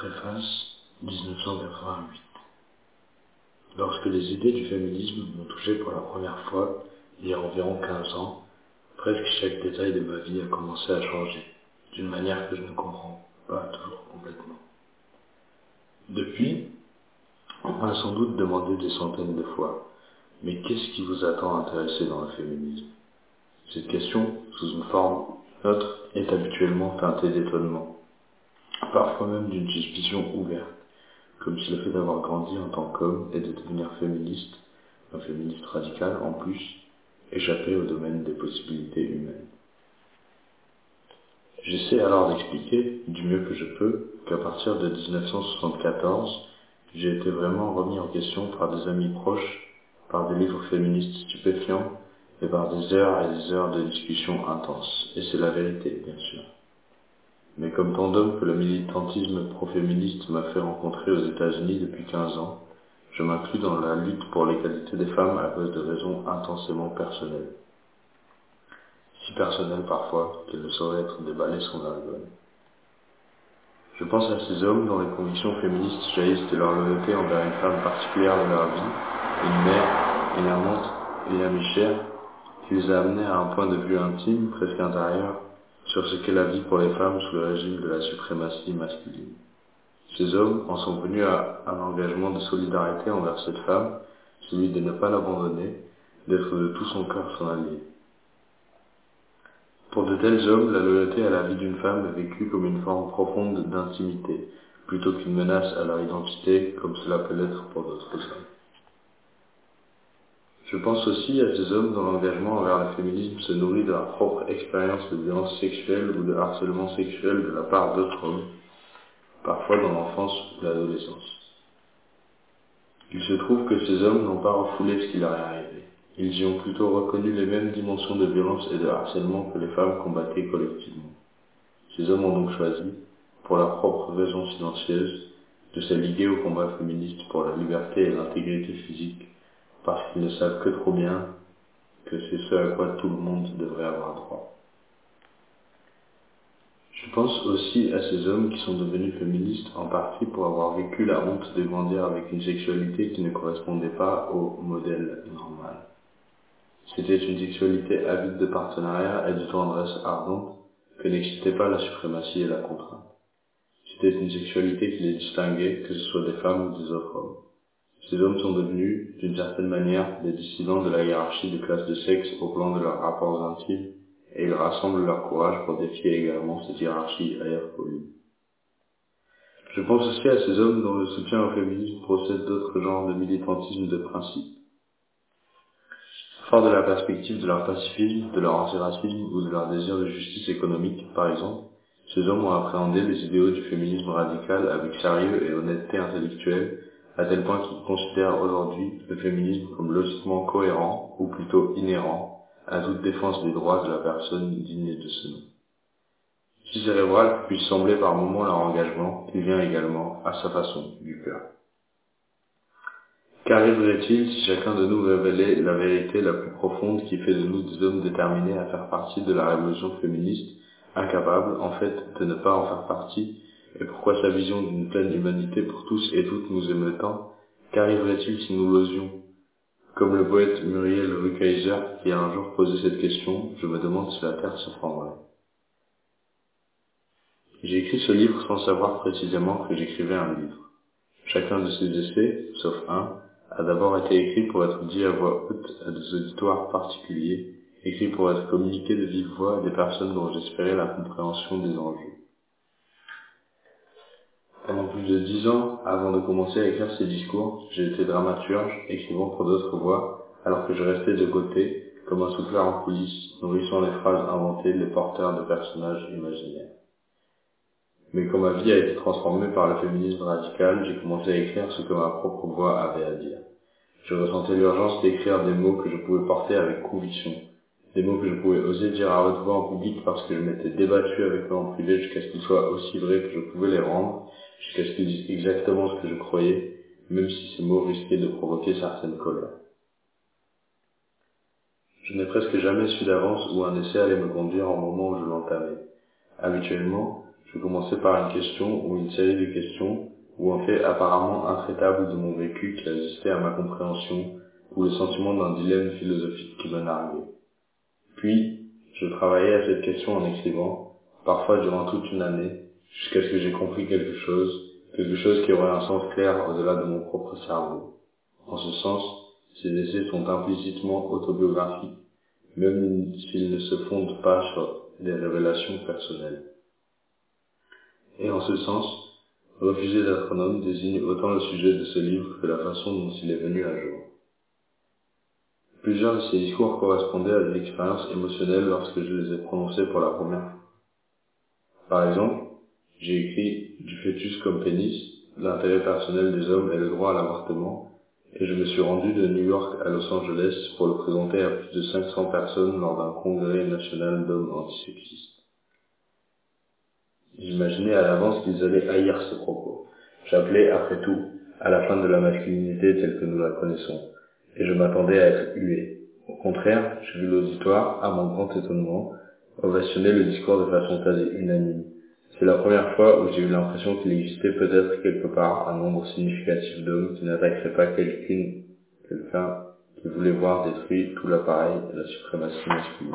Préface 1988. Lorsque les idées du féminisme m'ont touché pour la première fois, il y a environ 15 ans, presque chaque détail de ma vie a commencé à changer, d'une manière que je ne comprends pas toujours complètement. Depuis, on m'a sans doute demandé des centaines de fois, mais qu'est-ce qui vous a tant intéressé dans le féminisme? Cette question, sous une forme ou une autre, est habituellement teintée d'étonnement, parfois même d'une suspicion ouverte, comme si le fait d'avoir grandi en tant qu'homme et de devenir féministe, un féministe radical en plus, échappait au domaine des possibilités humaines. J'essaie alors d'expliquer, du mieux que je peux, qu'à partir de 1974, j'ai été vraiment remis en question par des amis proches, par des livres féministes stupéfiants et par des heures et des heures de discussions intenses. Et c'est la vérité, bien sûr. Mais comme tant d'hommes que le militantisme pro-féministe m'a fait rencontrer aux États-Unis depuis 15 ans, je m'inclus dans la lutte pour l'égalité des femmes à cause de raisons intensément personnelles. Si personnelles parfois qu'elles ne sauraient être déballées sans vergogne. Je pense à ces hommes dont les convictions féministes jaillissent de leur loyauté envers une femme particulière de leur vie, une mère, une amante, une amie chère, qui les a amenés à un point de vue intime, presque intérieur, sur ce qu'est la vie pour les femmes sous le régime de la suprématie masculine. Ces hommes en sont venus à un engagement de solidarité envers cette femme, celui de ne pas l'abandonner, d'être de tout son cœur son allié. Pour de tels hommes, la loyauté à la vie d'une femme est vécue comme une forme profonde d'intimité, plutôt qu'une menace à leur identité, comme cela peut l'être pour d'autres hommes. Je pense aussi à ces hommes dont l'engagement envers le féminisme se nourrit de leur propre expérience de violence sexuelle ou de harcèlement sexuel de la part d'autres hommes, parfois dans l'enfance ou l'adolescence. Il se trouve que ces hommes n'ont pas refoulé ce qui leur est arrivé. Ils y ont plutôt reconnu les mêmes dimensions de violence et de harcèlement que les femmes combattaient collectivement. Ces hommes ont donc choisi, pour leurs propres raisons silencieuses, de se liguer au combat féministe pour la liberté et l'intégrité physique, parce qu'ils ne savent que trop bien que c'est ce à quoi tout le monde devrait avoir droit. Je pense aussi à ces hommes qui sont devenus féministes en partie pour avoir vécu la honte de grandir avec une sexualité qui ne correspondait pas au modèle normal. C'était une sexualité avide de partenariat et de tendresse ardente que n'excitait pas la suprématie et la contrainte. C'était une sexualité qui les distinguait, que ce soit des femmes ou des autres hommes. Ces hommes sont devenus, d'une certaine manière, des dissidents de la hiérarchie de classe de sexe au plan de leurs rapports intimes, et ils rassemblent leur courage pour défier également cette hiérarchie ailleurs polie. Je pense aussi à ces hommes dont le soutien au féminisme procède d'autres genres de militantisme de principe. Fort de la perspective de leur pacifisme, de leur antiracisme ou de leur désir de justice économique, par exemple, ces hommes ont appréhendé les idéaux du féminisme radical avec sérieux et honnêteté intellectuelle, à tel point qu'ils considèrent aujourd'hui le féminisme comme logiquement cohérent, ou plutôt inhérent, à toute défense des droits de la personne digne de ce nom. Si cérébral puisse sembler par moments leur engagement, il vient également, à sa façon, du cœur. Qu'arriverait-il si chacun de nous révélait la vérité la plus profonde qui fait de nous des hommes déterminés à faire partie de la révolution féministe, incapables, en fait, de ne pas en faire partie, et pourquoi sa vision d'une pleine humanité pour tous et toutes nous émeut tant? Qu'arriverait-il si nous l'osions? Comme le poète Muriel Rukeyser, qui a un jour posé cette question, je me demande si la Terre se fendrait. J'ai écrit ce livre sans savoir précisément que j'écrivais un livre. Chacun de ces essais, sauf un, a d'abord été écrit pour être dit à voix haute à des auditoires particuliers, écrit pour être communiqué de vive voix à des personnes dont j'espérais la compréhension des enjeux. Pendant plus de 10 ans, avant de commencer à écrire ces discours, j'ai été dramaturge, écrivant pour d'autres voix, alors que je restais de côté, comme un souffleur en coulisses, nourrissant les phrases inventées des porteurs de personnages imaginaires. Mais quand ma vie a été transformée par le féminisme radical, j'ai commencé à écrire ce que ma propre voix avait à dire. Je ressentais l'urgence d'écrire des mots que je pouvais porter avec conviction, des mots que je pouvais oser dire à haute voix en public parce que je m'étais débattu avec eux en privé jusqu'à ce qu'ils soient aussi vrais que je pouvais les rendre, jusqu'à ce qu'ils disent exactement ce que je croyais, même si ces mots risquaient de provoquer certaines colères. Je n'ai presque jamais su d'avance où un essai allait me conduire au moment où je l'entamais. Habituellement, Je commençais par une question ou une série de questions ou un fait apparemment intraitable de mon vécu qui résistait à ma compréhension ou le sentiment d'un dilemme philosophique qui me narguait. Puis, je travaillais à cette question en écrivant, parfois durant toute une année, jusqu'à ce que j'ai compris quelque chose qui aurait un sens clair au-delà de mon propre cerveau. En ce sens, ces essais sont implicitement autobiographiques, même s'ils ne se fondent pas sur des révélations personnelles. Et en ce sens, Refuser d'être un homme désigne autant le sujet de ce livre que la façon dont il est venu à jour. Plusieurs de ces discours correspondaient à des expériences émotionnelles lorsque je les ai prononcés pour la première fois. Par exemple, j'ai écrit « Du fœtus comme pénis, l'intérêt personnel des hommes et le droit à l'avortement » et je me suis rendu de New York à Los Angeles pour le présenter à plus de 500 personnes lors d'un congrès national d'hommes antisexistes. J'imaginais à l'avance qu'ils allaient haïr ce propos. J'appelais, après tout, à la fin de la masculinité telle que nous la connaissons, et je m'attendais à être hué. Au contraire, j'ai vu l'auditoire, à mon grand étonnement, ovationner le discours de façon quasi unanime. C'est la première fois où j'ai eu l'impression qu'il existait peut-être quelque part un nombre significatif d'hommes qui n'attaqueraient pas quelqu'un qui voulait voir détruit tout l'appareil de la suprématie masculine.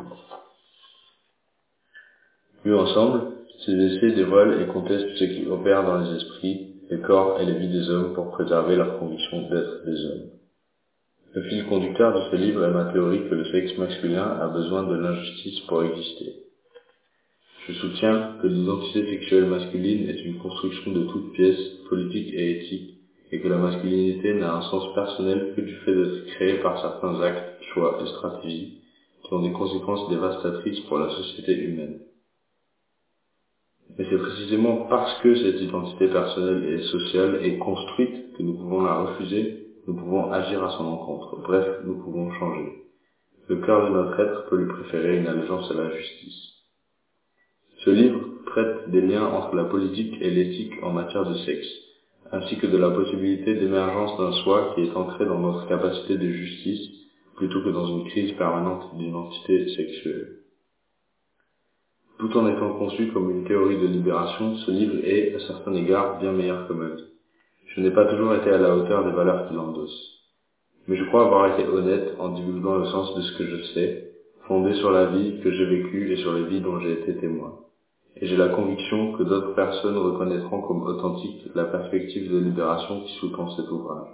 Vus ensemble, ces essais dévoilent et contestent ce qui opère dans les esprits, les corps et les vies des hommes pour préserver leur conviction d'être des hommes. Le fil conducteur de ce livre est ma théorie que le sexe masculin a besoin de l'injustice pour exister. Je soutiens que l'identité sexuelle masculine est une construction de toutes pièces, politique et éthique, et que la masculinité n'a un sens personnel que du fait d'être créée par certains actes, choix et stratégies qui ont des conséquences dévastatrices pour la société humaine. Mais c'est précisément parce que cette identité personnelle et sociale est construite que nous pouvons la refuser, nous pouvons agir à son encontre. Bref, nous pouvons changer. Le cœur de notre être peut lui préférer une allégeance à la justice. Ce livre traite des liens entre la politique et l'éthique en matière de sexe, ainsi que de la possibilité d'émergence d'un soi qui est ancré dans notre capacité de justice, plutôt que dans une crise permanente d'identité sexuelle. Tout en étant conçu comme une théorie de libération, ce livre est, à certains égards, bien meilleur que ma vie. Je n'ai pas toujours été à la hauteur des valeurs qu'il endosse. Mais je crois avoir été honnête en divulguant le sens de ce que je sais, fondé sur la vie que j'ai vécue et sur les vies dont j'ai été témoin. Et j'ai la conviction que d'autres personnes reconnaîtront comme authentique la perspective de libération qui sous-tend cet ouvrage.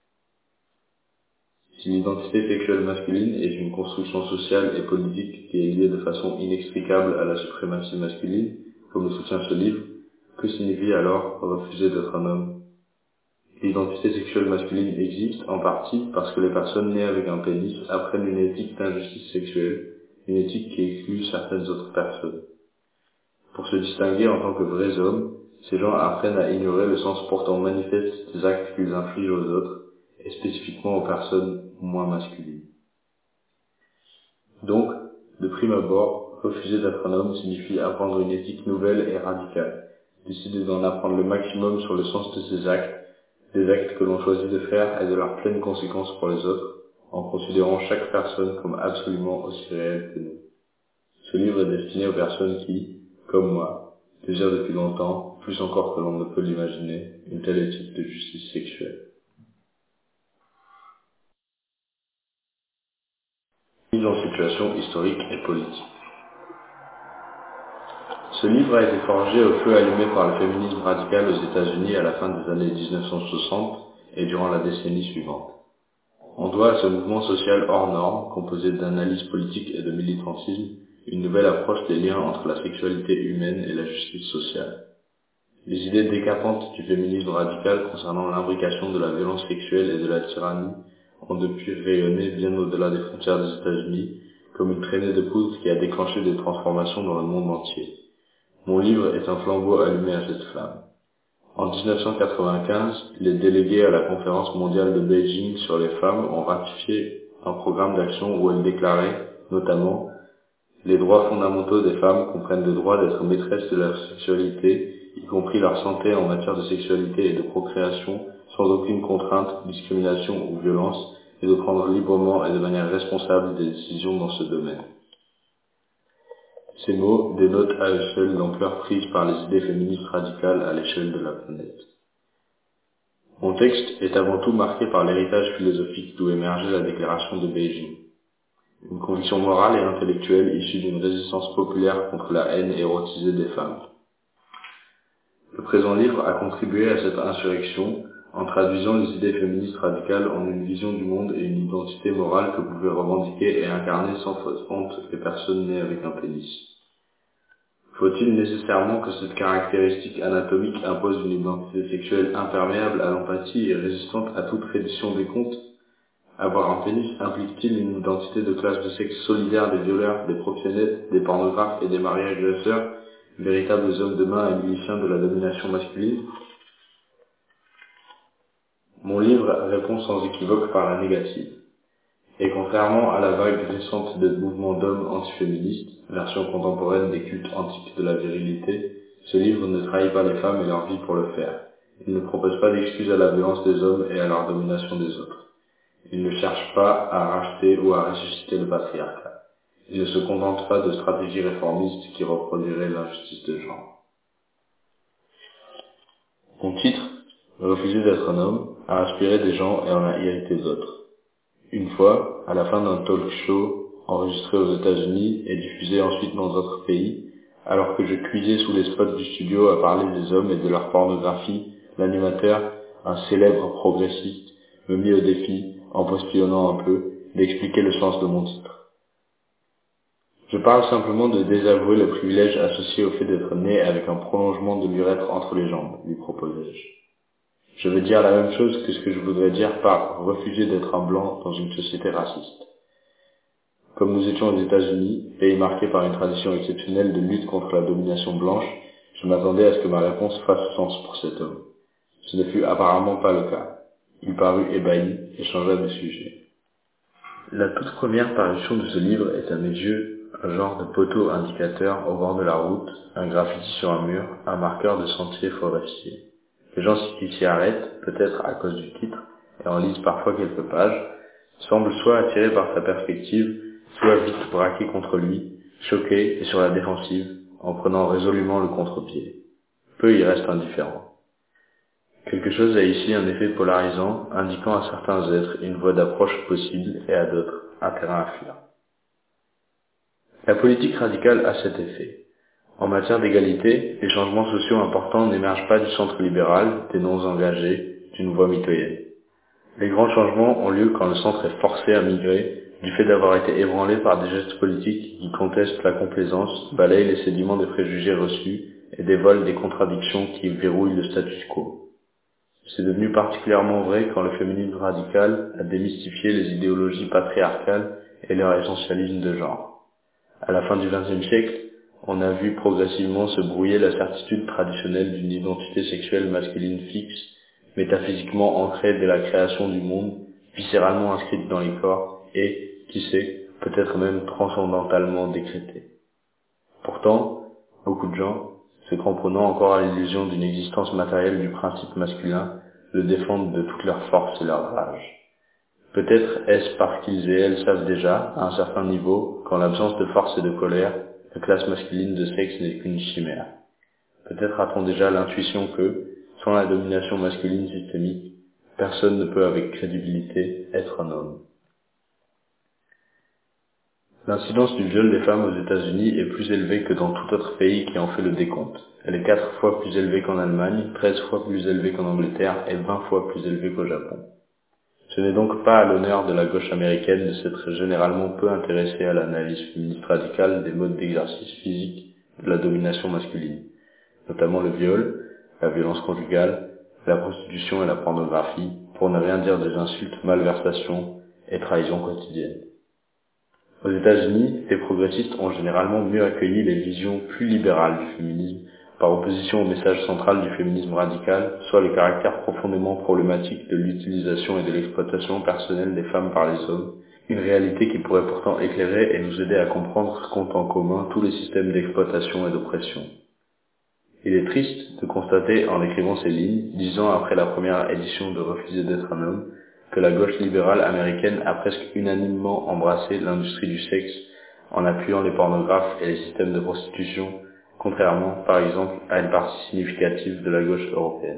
Si l'identité sexuelle masculine est une construction sociale et politique qui est liée de façon inextricable à la suprématie masculine, comme le soutient ce livre, que signifie alors refuser d'être un homme? L'identité sexuelle masculine existe en partie parce que les personnes nées avec un pénis apprennent une éthique d'injustice sexuelle, une éthique qui exclut certaines autres personnes. Pour se distinguer en tant que vrais hommes, ces gens apprennent à ignorer le sens pourtant manifeste des actes qu'ils infligent aux autres, et spécifiquement aux personnes moins masculines. Donc, de prime abord, refuser d'être un homme signifie apprendre une éthique nouvelle et radicale, décider d'en apprendre le maximum sur le sens de ces actes, des actes que l'on choisit de faire et de leurs pleines conséquences pour les autres, en considérant chaque personne comme absolument aussi réelle que nous. Ce livre est destiné aux personnes qui, comme moi, désirent depuis longtemps, plus encore que l'on ne peut l'imaginer, une telle éthique de justice sexuelle. Mise en situation historique et politique. Ce livre a été forgé au feu allumé par le féminisme radical aux États-Unis à la fin des années 1960 et durant la décennie suivante. On doit à ce mouvement social hors norme, composé d'analyse politique et de militantisme, une nouvelle approche des liens entre la sexualité humaine et la justice sociale. Les idées décapantes du féminisme radical concernant l'imbrication de la violence sexuelle et de la tyrannie ont depuis rayonné bien au-delà des frontières des États-Unis, comme une traînée de poudre qui a déclenché des transformations dans le monde entier. Mon livre est un flambeau allumé à cette flamme. En 1995, les délégués à la conférence mondiale de Beijing sur les femmes ont ratifié un programme d'action où elles déclaraient, notamment, les droits fondamentaux des femmes comprennent le droit d'être maîtresses de leur sexualité, y compris leur santé en matière de sexualité et de procréation, sans aucune contrainte, discrimination ou violence, et de prendre librement et de manière responsable des décisions dans ce domaine. Ces mots dénotent à eux seuls l'ampleur prise par les idées féministes radicales à l'échelle de la planète. Mon texte est avant tout marqué par l'héritage philosophique d'où émergeait la déclaration de Beijing. Une conviction morale et intellectuelle issue d'une résistance populaire contre la haine érotisée des femmes. Le présent livre a contribué à cette insurrection en traduisant les idées féministes radicales en une vision du monde et une identité morale que pouvaient revendiquer et incarner sans honte les personnes nées avec un pénis. Faut-il nécessairement que cette caractéristique anatomique impose une identité sexuelle imperméable à l'empathie et résistante à toute reddition des comptes? Avoir un pénis implique-t-il une identité de classe de sexe solidaire des violeurs, des proxénètes, des pornographes et des maris agresseurs, véritables hommes de main et miliciens de la domination masculine? Mon livre répond sans équivoque par la négative. Et contrairement à la vague récente de mouvements d'hommes antiféministes, version contemporaine des cultes antiques de la virilité, ce livre ne trahit pas les femmes et leur vie pour le faire. Il ne propose pas d'excuses à la violence des hommes et à leur domination des autres. Il ne cherche pas à racheter ou à ressusciter le patriarcat. Il ne se contente pas de stratégies réformistes qui reproduiraient l'injustice de genre. Mon titre, Refuser d'être un homme, a inspiré des gens et en a irrité d'autres. Une fois, à la fin d'un talk show enregistré aux États-Unis et diffusé ensuite dans d'autres pays, alors que je cuisais sous les spots du studio à parler des hommes et de leur pornographie, l'animateur, un célèbre progressiste, me mit au défi, en postillonnant un peu, d'expliquer le sens de mon titre. Je parle simplement de désavouer le privilège associé au fait d'être né avec un prolongement de l'urètre entre les jambes, lui proposai-je. Je veux dire la même chose que ce que je voudrais dire par refuser d'être un blanc dans une société raciste. Comme nous étions aux États-Unis, pays marqué par une tradition exceptionnelle de lutte contre la domination blanche, je m'attendais à ce que ma réponse fasse sens pour cet homme. Ce ne fut apparemment pas le cas. Il parut ébahi et changea de sujet. La toute première parution de ce livre est à mes yeux un genre de poteau indicateur au bord de la route, un graffiti sur un mur, un marqueur de sentier forestier. Les gens qui s'y arrêtent, peut-être à cause du titre, et en lisent parfois quelques pages, semblent soit attirés par sa perspective, soit vite braqués contre lui, choqués et sur la défensive, en prenant résolument le contre-pied. Peu y restent indifférents. Quelque chose a ici un effet polarisant, indiquant à certains êtres une voie d'approche possible et à d'autres un terrain à fuir. La politique radicale a cet effet. En matière d'égalité, les changements sociaux importants n'émergent pas du centre libéral, des non-engagés, d'une voie mitoyenne. Les grands changements ont lieu quand le centre est forcé à migrer, du fait d'avoir été ébranlé par des gestes politiques qui contestent la complaisance, balayent les sédiments des préjugés reçus et dévoilent des contradictions qui verrouillent le status quo. C'est devenu particulièrement vrai quand le féminisme radical a démystifié les idéologies patriarcales et leur essentialisme de genre. À la fin du XXe siècle, on a vu progressivement se brouiller la certitude traditionnelle d'une identité sexuelle masculine fixe, métaphysiquement ancrée dès la création du monde, viscéralement inscrite dans les corps et, qui sait, peut-être même transcendantalement décrétée. Pourtant, beaucoup de gens, se cramponnant encore à l'illusion d'une existence matérielle du principe masculin, le défendent de toute leur force et leur rage. Peut-être est-ce parce qu'ils et elles savent déjà, à un certain niveau, qu'en l'absence de force et de colère, la classe masculine de sexe n'est qu'une chimère. Peut-être a-t-on déjà l'intuition que, sans la domination masculine systémique, personne ne peut avec crédibilité être un homme. L'incidence du viol des femmes aux États-Unis est plus élevée que dans tout autre pays qui en fait le décompte. Elle est 4 fois plus élevée qu'en Allemagne, 13 fois plus élevée qu'en Angleterre et 20 fois plus élevée qu'au Japon. Ce n'est donc pas à l'honneur de la gauche américaine de s'être généralement peu intéressée à l'analyse féministe radicale des modes d'exercice physique de la domination masculine, notamment le viol, la violence conjugale, la prostitution et la pornographie, pour ne rien dire des insultes, malversations et trahisons quotidiennes. Aux États-Unis, les progressistes ont généralement mieux accueilli les visions plus libérales du féminisme, par opposition au message central du féminisme radical, soit le caractère profondément problématique de l'utilisation et de l'exploitation personnelle des femmes par les hommes, une réalité qui pourrait pourtant éclairer et nous aider à comprendre ce qu'ont en commun tous les systèmes d'exploitation et d'oppression. Il est triste de constater, en écrivant ces lignes, 10 ans après la première édition de Refuser d'être un homme, que la gauche libérale américaine a presque unanimement embrassé l'industrie du sexe en appuyant les pornographes et les systèmes de prostitution, contrairement, par exemple, à une partie significative de la gauche européenne.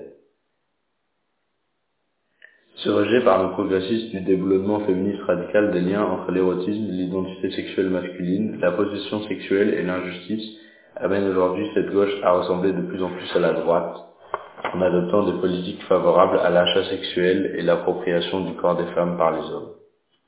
Ce rejet par nos progressistes du déboulonnement féministe radical des liens entre l'érotisme, l'identité sexuelle masculine, la possession sexuelle et l'injustice amène aujourd'hui cette gauche à ressembler de plus en plus à la droite, en adoptant des politiques favorables à l'achat sexuel et l'appropriation du corps des femmes par les hommes.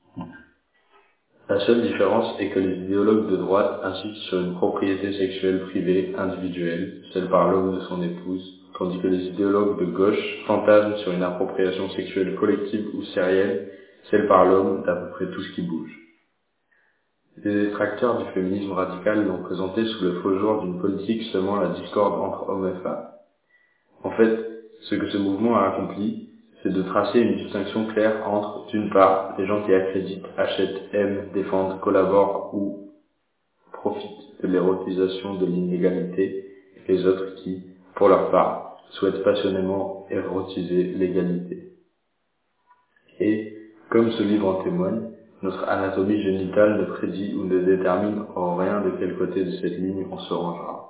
La seule différence est que les idéologues de droite insistent sur une propriété sexuelle privée, individuelle, celle par l'homme de son épouse, tandis que les idéologues de gauche fantasment sur une appropriation sexuelle collective ou sérielle, celle par l'homme d'à peu près tout ce qui bouge. Les détracteurs du féminisme radical l'ont présenté sous le faux jour d'une politique semant la discorde entre hommes et femmes. En fait, ce que ce mouvement a accompli, c'est de tracer une distinction claire entre, d'une part, les gens qui accréditent, achètent, aiment, défendent, collaborent ou profitent de l'érotisation de l'inégalité, et les autres qui, pour leur part, souhaitent passionnément érotiser l'égalité. Et, comme ce livre en témoigne, notre anatomie génitale ne prédit ou ne détermine en rien de quel côté de cette ligne on se rangera.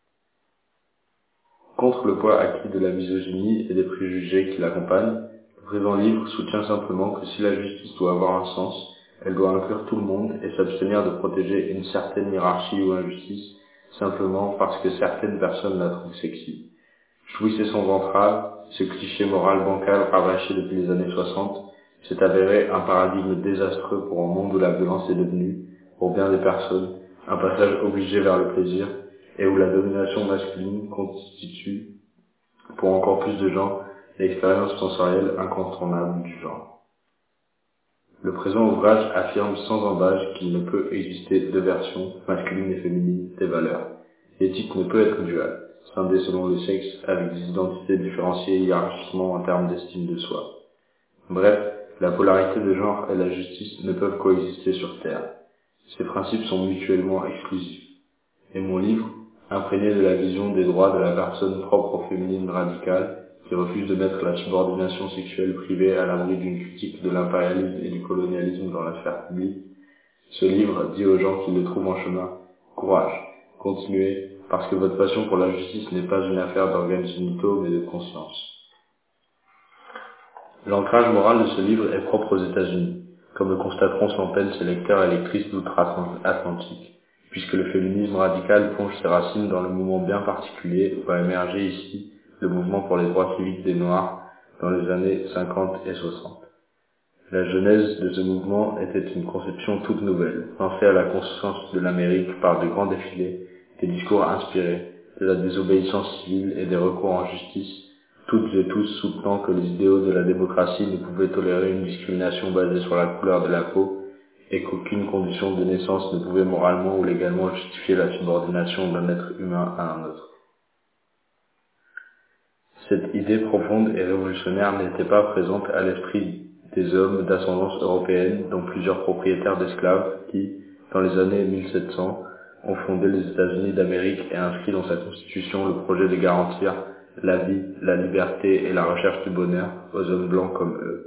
Contre le poids acquis de la misogynie et des préjugés qui l'accompagnent, le présent livre soutient simplement que si la justice doit avoir un sens, elle doit inclure tout le monde et s'abstenir de protéger une certaine hiérarchie ou injustice simplement parce que certaines personnes la trouvent sexy. Jouissez-son ventral, ce cliché moral bancal rabâché depuis les années 60, s'est avéré un paradigme désastreux pour un monde où la violence est devenue, pour bien des personnes, un passage obligé vers le plaisir, et où la domination masculine constitue, pour encore plus de gens, l'expérience sensorielle incontournable du genre. Le présent ouvrage affirme sans embâche qu'il ne peut exister deux versions, masculines et féminines, des valeurs. L'éthique ne peut être duale, scindée selon le sexe, avec des identités différenciées hiérarchiquement en termes d'estime de soi. Bref, la polarité de genre et la justice ne peuvent coexister sur Terre. Ces principes sont mutuellement exclusifs. Et mon livre, imprégné de la vision des droits de la personne propre au féminisme radical, qui refuse de mettre la subordination sexuelle privée à l'abri d'une critique de l'impérialisme et du colonialisme dans la sphère publique, ce livre dit aux gens qui le trouvent en chemin, courage, continuez, parce que votre passion pour la justice n'est pas une affaire d'organes génitaux mais de conscience. L'ancrage moral de ce livre est propre aux États-Unis, comme le constateront sans peine ses lecteurs et lectrices d'outre-Atlantique, puisque le féminisme radical plonge ses racines dans le mouvement bien particulier où a émergé ici le mouvement pour les droits civiques des Noirs dans les années 50 et 60. La genèse de ce mouvement était une conception toute nouvelle, lancée à la conscience de l'Amérique par de grands défilés, des discours inspirés, de la désobéissance civile et des recours en justice, toutes et tous soutenant que les idéaux de la démocratie ne pouvaient tolérer une discrimination basée sur la couleur de la peau et qu'aucune condition de naissance ne pouvait moralement ou légalement justifier la subordination d'un être humain à un autre. Cette idée profonde et révolutionnaire n'était pas présente à l'esprit des hommes d'ascendance européenne, dont plusieurs propriétaires d'esclaves qui, dans les années 1700, ont fondé les États-Unis d'Amérique et inscrit dans sa constitution le projet de garantir la vie, la liberté et la recherche du bonheur aux hommes blancs comme eux.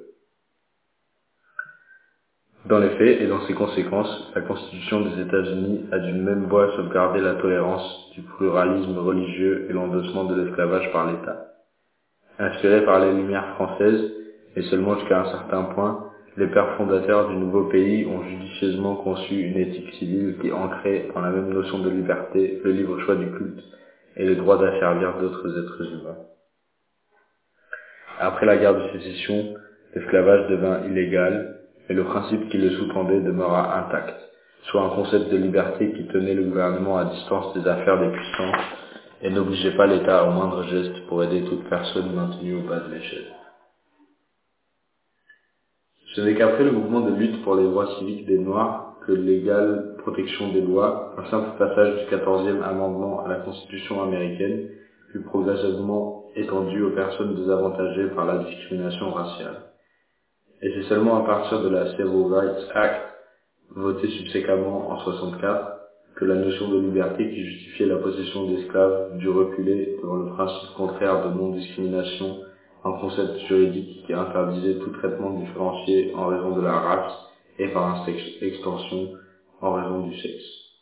Dans les faits et dans ses conséquences, la Constitution des États-Unis a d'une même voix sauvegardé la tolérance du pluralisme religieux et l'endossement de l'esclavage par l'État. Inspirés par les Lumières françaises, et seulement jusqu'à un certain point, les pères fondateurs du nouveau pays ont judicieusement conçu une éthique civile qui ancrait dans la même notion de liberté le libre choix du culte et le droit d'asservir d'autres êtres humains. Après la guerre de sécession, l'esclavage devint illégal, mais le principe qui le sous-tendait demeura intact, soit un concept de liberté qui tenait le gouvernement à distance des affaires des puissants et n'obligeait pas l'État au moindre geste pour aider toute personne maintenue au bas de l'échelle. Ce n'est qu'après le mouvement de lutte pour les droits civiques des Noirs que l'égale protection des lois, un simple passage du 14e amendement à la Constitution américaine, fut progressivement étendu aux personnes désavantagées par la discrimination raciale. Et c'est seulement à partir de la Civil Rights Act, votée subséquemment en 64, que la notion de liberté qui justifiait la possession d'esclaves dut reculer devant le principe contraire de non-discrimination, un concept juridique qui interdisait tout traitement différencié en raison de la race et par extension en raison du sexe.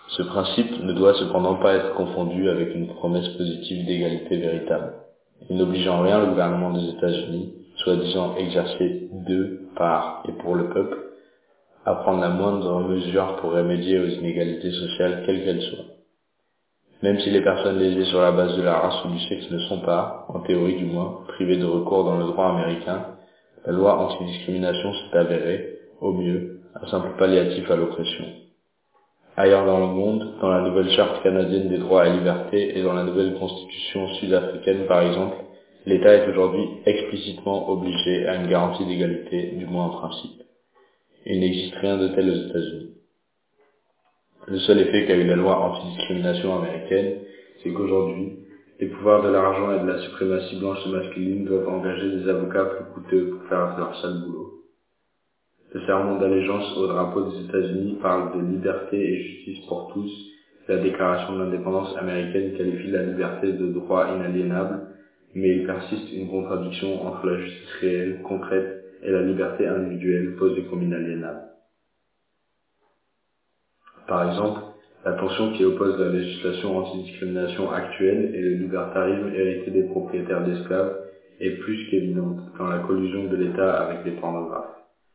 Ce principe ne doit cependant pas être confondu avec une promesse positive d'égalité véritable. Il n'oblige en rien le gouvernement des États-Unis, soi-disant exercé de, par et pour le peuple, à prendre la moindre mesure pour remédier aux inégalités sociales quelles qu'elles soient. Même si les personnes lésées sur la base de la race ou du sexe ne sont pas, en théorie du moins, privées de recours dans le droit américain, la loi antidiscrimination s'est avérée, au mieux, un simple palliatif à l'oppression. Ailleurs dans le monde, dans la nouvelle charte canadienne des droits et libertés et dans la nouvelle constitution sud-africaine par exemple, l'État est aujourd'hui explicitement obligé à une garantie d'égalité, du moins en principe. Il n'existe rien de tel aux États-Unis. Le seul effet qu'a eu la loi antidiscrimination américaine, c'est qu'aujourd'hui, les pouvoirs de l'argent et de la suprématie blanche et masculine doivent engager des avocats plus coûteux pour faire leur sale boulot. Le serment d'allégeance au drapeau des États-Unis parle de liberté et justice pour tous. La déclaration de l'indépendance américaine qualifie la liberté de droit inaliénable, mais il persiste une contradiction entre la justice réelle, concrète, et la liberté individuelle posée comme inaliénable. Par exemple, la tension qui oppose la législation antidiscrimination actuelle et le libertarisme hérité des propriétaires d'esclaves est plus qu'évidente dans la collusion de l'État avec les pornographes.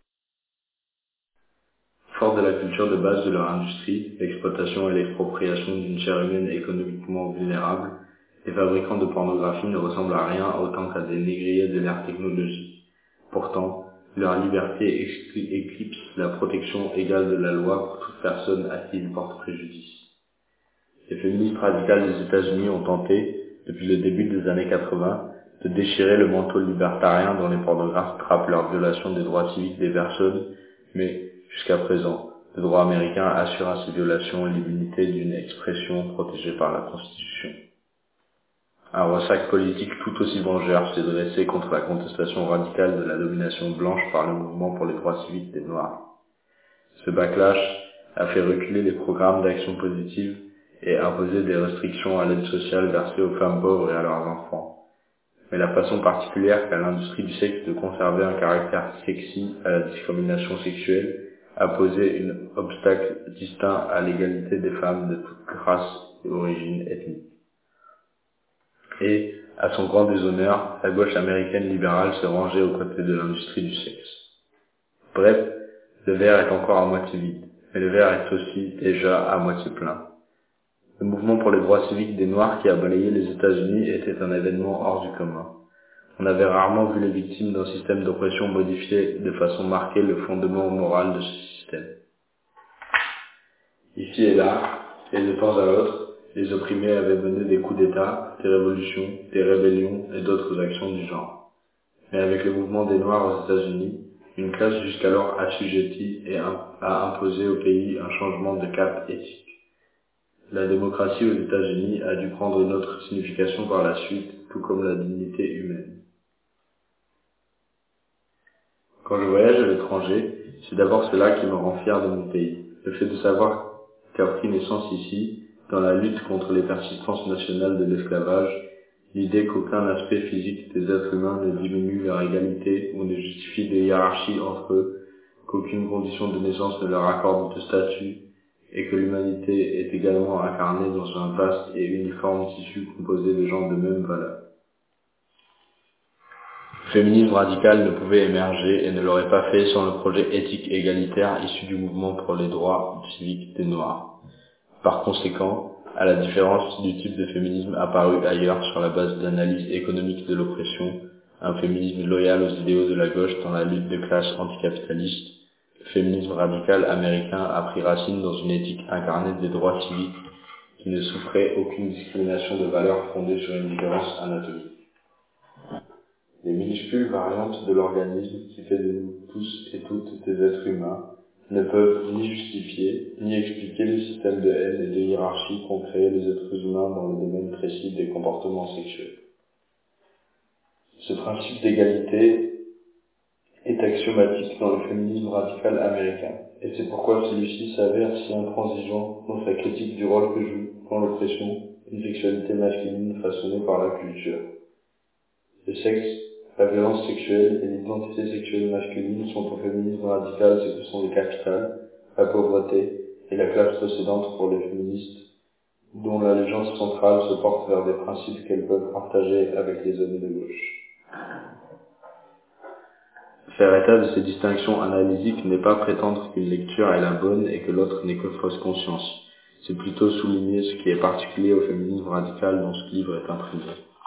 Forts de la culture de base de leur industrie, l'exploitation et l'expropriation d'une chair humaine économiquement vulnérable, les fabricants de pornographie ne ressemblent à rien autant qu'à des négriers de l'ère technologique. Pourtant, leur liberté éclipse la protection égale de la loi pour toute personne à qui ils portent préjudice. Les féministes radicales des États-Unis ont tenté, depuis le début des années 80, de déchirer le manteau libertarien dont les pornographes trappent leur violation des droits civiques des personnes, mais, jusqu'à présent, le droit américain assure à ces violations l'immunité d'une expression protégée par la Constitution. Un ressac politique tout aussi vengeur s'est dressé contre la contestation radicale de la domination blanche par le mouvement pour les droits civiques des Noirs. Ce backlash a fait reculer les programmes d'action positive et imposer des restrictions à l'aide sociale versée aux femmes pauvres et à leurs enfants. Mais la façon particulière qu'a l'industrie du sexe de conserver un caractère sexy à la discrimination sexuelle a posé un obstacle distinct à l'égalité des femmes de toute race et origine ethnique. Et, à son grand déshonneur, la gauche américaine libérale s'est rangée aux côtés de l'industrie du sexe. Bref, le verre est encore à moitié vide, mais le verre est aussi déjà à moitié plein. Le mouvement pour les droits civiques des Noirs qui a balayé les États-Unis était un événement hors du commun. On avait rarement vu les victimes d'un système d'oppression modifier de façon marquée le fondement moral de ce système. Ici et là, et de temps à autre, les opprimés avaient mené des coups d'État, des révolutions, des rébellions et d'autres actions du genre. Mais avec le mouvement des Noirs aux États-Unis, une classe jusqu'alors assujettie a imposé au pays un changement de cap éthique. La démocratie aux États-Unis a dû prendre une autre signification par la suite, tout comme la dignité humaine. Quand je voyage à l'étranger, c'est d'abord cela qui me rend fier de mon pays. Le fait de savoir qu'a pris naissance ici, dans la lutte contre les persistances nationales de l'esclavage, l'idée qu'aucun aspect physique des êtres humains ne diminue leur égalité ou ne justifie des hiérarchies entre eux, qu'aucune condition de naissance ne leur accorde de statut, et que l'humanité est également incarnée dans un vaste et uniforme tissu composé de gens de même valeur. Le féminisme radical ne pouvait émerger et ne l'aurait pas fait sans le projet éthique égalitaire issu du mouvement pour les droits civiques des Noirs. Par conséquent, à la différence du type de féminisme apparu ailleurs sur la base d'analyse économique de l'oppression, un féminisme loyal aux idéaux de la gauche dans la lutte de classe anticapitaliste, le féminisme radical américain a pris racine dans une éthique incarnée des droits civiques qui ne souffrait aucune discrimination de valeur fondée sur une différence anatomique. Les minuscules variantes de l'organisme qui fait de nous tous et toutes des êtres humains ne peuvent ni justifier, ni expliquer le système de haine et de hiérarchie qu'ont créé les êtres humains dans le domaine précis des comportements sexuels. Ce principe d'égalité est axiomatique dans le féminisme radical américain, et c'est pourquoi celui-ci s'avère si intransigeant dans sa critique du rôle que joue, dans l'oppression, une sexualité masculine façonnée par la culture. Le sexe, la violence sexuelle et l'identité sexuelle masculine sont au féminisme radical ce que sont le capital, la pauvreté et la classe précédente pour les féministes, dont l'allégeance centrale se porte vers des principes qu'elles peuvent partager avec les amis de gauche. Faire état de ces distinctions analytiques n'est pas prétendre qu'une lecture est la bonne et que l'autre n'est que fausse conscience. C'est plutôt souligner ce qui est particulier au féminisme radical dont ce livre est imprimé.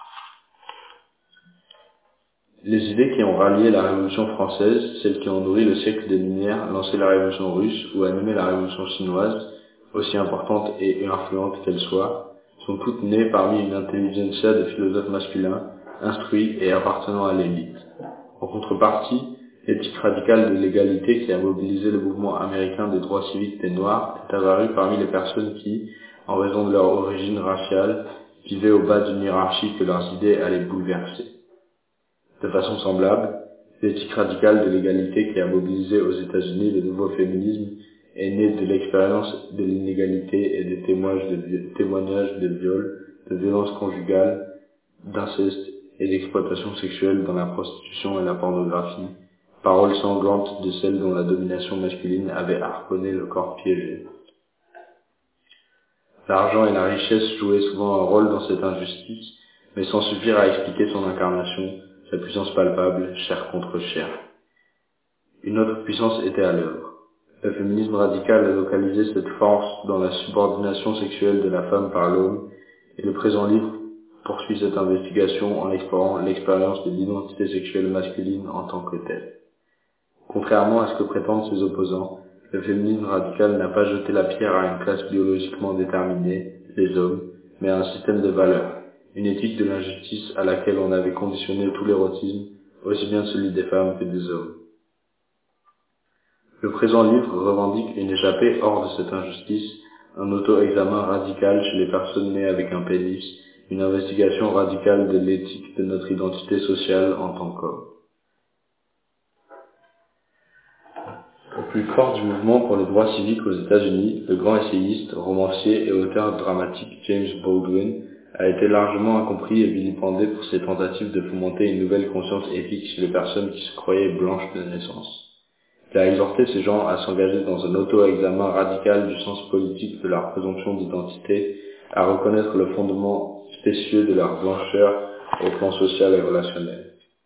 Les idées qui ont rallié la Révolution française, celles qui ont nourri le siècle des Lumières, lancé la Révolution russe ou animé la Révolution chinoise, aussi importantes et influentes qu'elles soient, sont toutes nées parmi une intelligentsia de philosophes masculins, instruits et appartenant à l'élite. En contrepartie, l'éthique radicale de l'égalité qui a mobilisé le mouvement américain des droits civiques des Noirs est apparue parmi les personnes qui, en raison de leur origine raciale, vivaient au bas d'une hiérarchie que leurs idées allaient bouleverser. De façon semblable, l'éthique radicale de l'égalité qui a mobilisé aux États-Unis le nouveau féminisme est née de l'expérience de l'inégalité et des témoignages de viols, de violences conjugales, d'inceste et d'exploitation sexuelle dans la prostitution et la pornographie, paroles sanglantes de celles dont la domination masculine avait harponné le corps piégé. L'argent et la richesse jouaient souvent un rôle dans cette injustice, mais sans suffire à expliquer son incarnation, sa puissance palpable, chair contre chair. Une autre puissance était à l'œuvre. Le féminisme radical a localisé cette force dans la subordination sexuelle de la femme par l'homme, et le présent livre poursuit cette investigation en explorant l'expérience de l'identité sexuelle masculine en tant que telle. Contrairement à ce que prétendent ses opposants, le féminisme radical n'a pas jeté la pierre à une classe biologiquement déterminée, les hommes, mais à un système de valeurs, une éthique de l'injustice à laquelle on avait conditionné tout l'érotisme, aussi bien celui des femmes que des hommes. Le présent livre revendique une échappée hors de cette injustice, un auto-examen radical chez les personnes nées avec un pénis, une investigation radicale de l'éthique de notre identité sociale en tant qu'homme. Au plus fort du mouvement pour les droits civiques aux États-Unis, le grand essayiste, romancier et auteur dramatique James Baldwin a été largement incompris et vilipendé pour ses tentatives de fomenter une nouvelle conscience éthique chez les personnes qui se croyaient blanches de naissance. Il a exhorté ces gens à s'engager dans un auto-examen radical du sens politique de leur présomption d'identité, à reconnaître le fondement spécieux de leur blancheur au plan social et relationnel.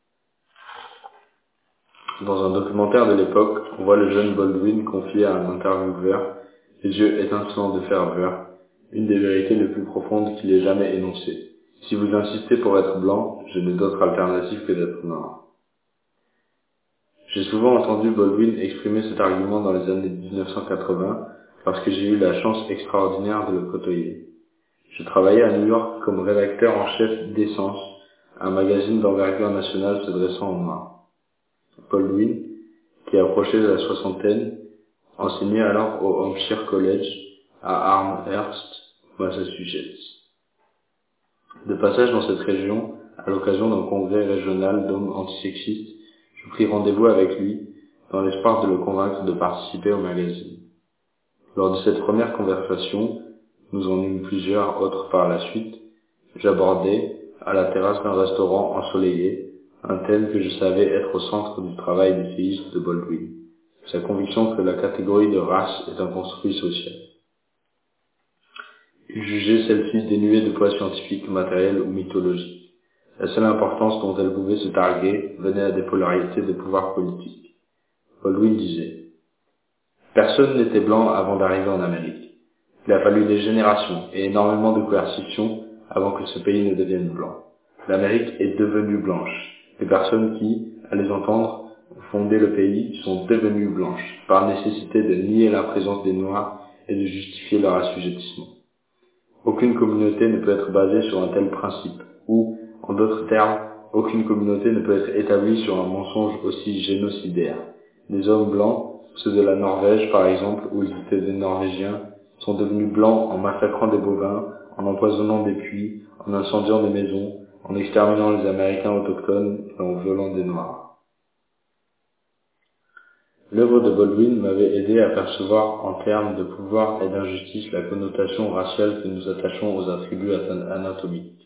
Dans un documentaire de l'époque, on voit le jeune Baldwin confier à un intervieweur, les yeux étincelants de ferveur, une des vérités les plus profondes qu'il ait jamais énoncées. Si vous insistez pour être blanc, je n'ai d'autre alternative que d'être noir. J'ai souvent entendu Baldwin exprimer cet argument dans les années 1980 parce que j'ai eu la chance extraordinaire de le côtoyer. Je travaillais à New York comme rédacteur en chef d'Essence, un magazine d'envergure nationale se dressant en noir. Baldwin, qui approchait de la soixantaine, enseignait alors au Hampshire College à Amherst, Massachusetts. De passage dans cette région, à l'occasion d'un congrès régional d'hommes antisexistes, je pris rendez-vous avec lui, dans l'espoir de le convaincre de participer au magazine. Lors de cette première conversation, nous en eûmes plusieurs autres par la suite, j'abordais, à la terrasse d'un restaurant ensoleillé, un thème que je savais être au centre du travail d'essayiste de Baldwin, sa conviction que la catégorie de race est un construit social. Il jugeait celle-ci dénuée de poids scientifique, matériel ou mythologique. La seule importance dont elle pouvait se targuer venait à des polarités de pouvoir politique. Baldwin disait « Personne n'était blanc avant d'arriver en Amérique. Il a fallu des générations et énormément de coercition avant que ce pays ne devienne blanc. L'Amérique est devenue blanche. Les personnes qui, à les entendre, ont fondé le pays sont devenues blanches, par nécessité de nier la présence des Noirs et de justifier leur assujettissement. Aucune communauté ne peut être basée sur un tel principe, ou, en d'autres termes, aucune communauté ne peut être établie sur un mensonge aussi génocidaire. Les hommes blancs, ceux de la Norvège par exemple, où ils étaient des Norvégiens, sont devenus blancs en massacrant des bovins, en empoisonnant des puits, en incendiant des maisons, en exterminant les Américains autochtones et en violant des Noirs. L'œuvre de Baldwin m'avait aidé à percevoir en termes de pouvoir et d'injustice la connotation raciale que nous attachons aux attributs anatomiques.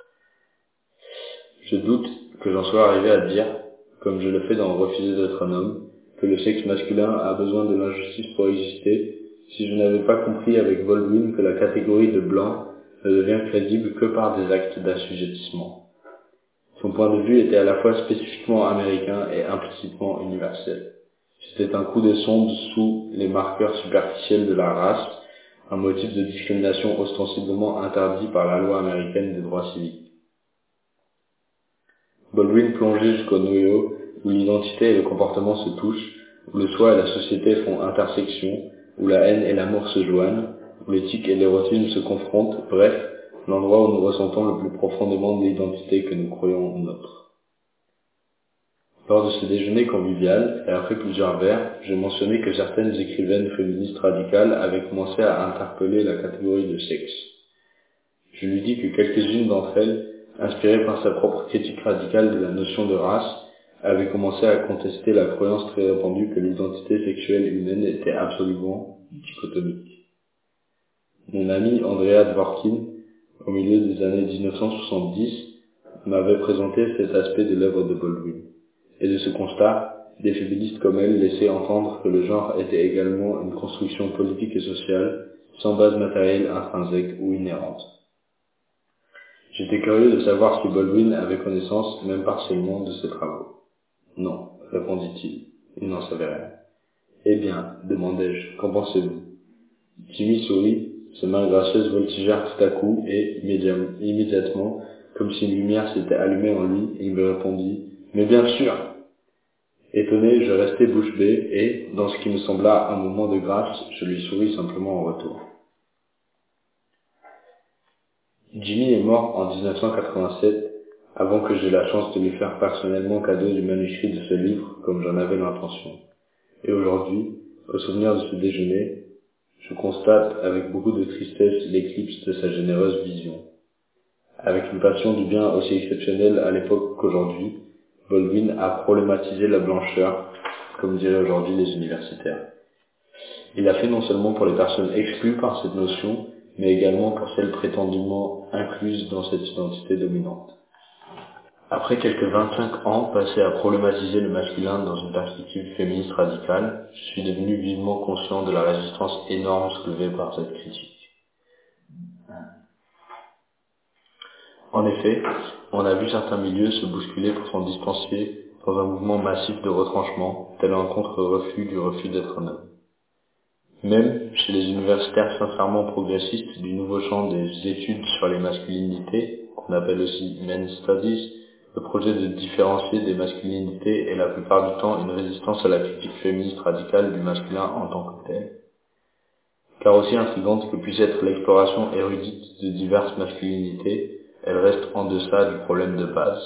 Je doute que j'en sois arrivé à dire, comme je le fais dans Refuser d'être un homme, que le sexe masculin a besoin de l'injustice pour exister, si je n'avais pas compris avec Baldwin que la catégorie de blanc ne devient crédible que par des actes d'assujettissement. Son point de vue était à la fois spécifiquement américain et implicitement universel. C'était un coup de sonde sous les marqueurs superficiels de la race, un motif de discrimination ostensiblement interdit par la loi américaine des droits civiques. Baldwin plongeait jusqu'au noyau où l'identité et le comportement se touchent, où le soi et la société font intersection, où la haine et l'amour se joignent, où l'éthique et l'érotisme se confrontent, bref, l'endroit où nous ressentons le plus profondément de l'identité que nous croyons nôtre. Lors de ce déjeuner convivial, et après plusieurs verres, j'ai mentionné que certaines écrivaines féministes radicales avaient commencé à interpeller la catégorie de sexe. Je lui dis que quelques-unes d'entre elles, inspirées par sa propre critique radicale de la notion de race, avaient commencé à contester la croyance très répandue que l'identité sexuelle humaine était absolument dichotomique. Mon ami Andrea Dworkin, au milieu des années 1970, m'avait présenté cet aspect de l'œuvre de Baldwin. Et de ce constat, des féministes comme elle laissaient entendre que le genre était également une construction politique et sociale, sans base matérielle intrinsèque ou inhérente. J'étais curieux de savoir si Baldwin avait connaissance, même partiellement, de ses travaux. Non, répondit-il, il n'en savait rien. Eh bien, demandai-je, qu'en pensez-vous? Jimmy sourit, ses mains gracieuses voltigèrent tout à coup, et, immédiatement, comme si une lumière s'était allumée en lui, il me répondit, mais bien sûr! Étonné, je restai bouche bée, et, dans ce qui me sembla un moment de grâce, je lui souris simplement en retour. Jimmy est mort en 1987, avant que j'aie la chance de lui faire personnellement cadeau du manuscrit de ce livre, comme j'en avais l'intention. Et aujourd'hui, au souvenir de ce déjeuner, je constate avec beaucoup de tristesse l'éclipse de sa généreuse vision. Avec une passion du bien aussi exceptionnelle à l'époque qu'aujourd'hui, Baldwin a problématisé la blancheur, comme diraient aujourd'hui les universitaires. Il l'a fait non seulement pour les personnes exclues par cette notion, mais également pour celles prétendument incluses dans cette identité dominante. Après quelques 25 ans passés à problématiser le masculin dans une perspective féministe radicale, je suis devenu vivement conscient de la résistance énorme soulevée par cette critique. En effet, on a vu certains milieux se bousculer pour s'en distancier dans un mouvement massif de retranchement, tel un contre-refus du refus d'être un homme. Même chez les universitaires sincèrement progressistes du nouveau champ des études sur les masculinités, qu'on appelle aussi Men's Studies, le projet de différencier des masculinités est la plupart du temps une résistance à la critique féministe radicale du masculin en tant que tel. Car aussi intrigante que puisse être l'exploration érudite de diverses masculinités, elle reste en deçà du problème de base.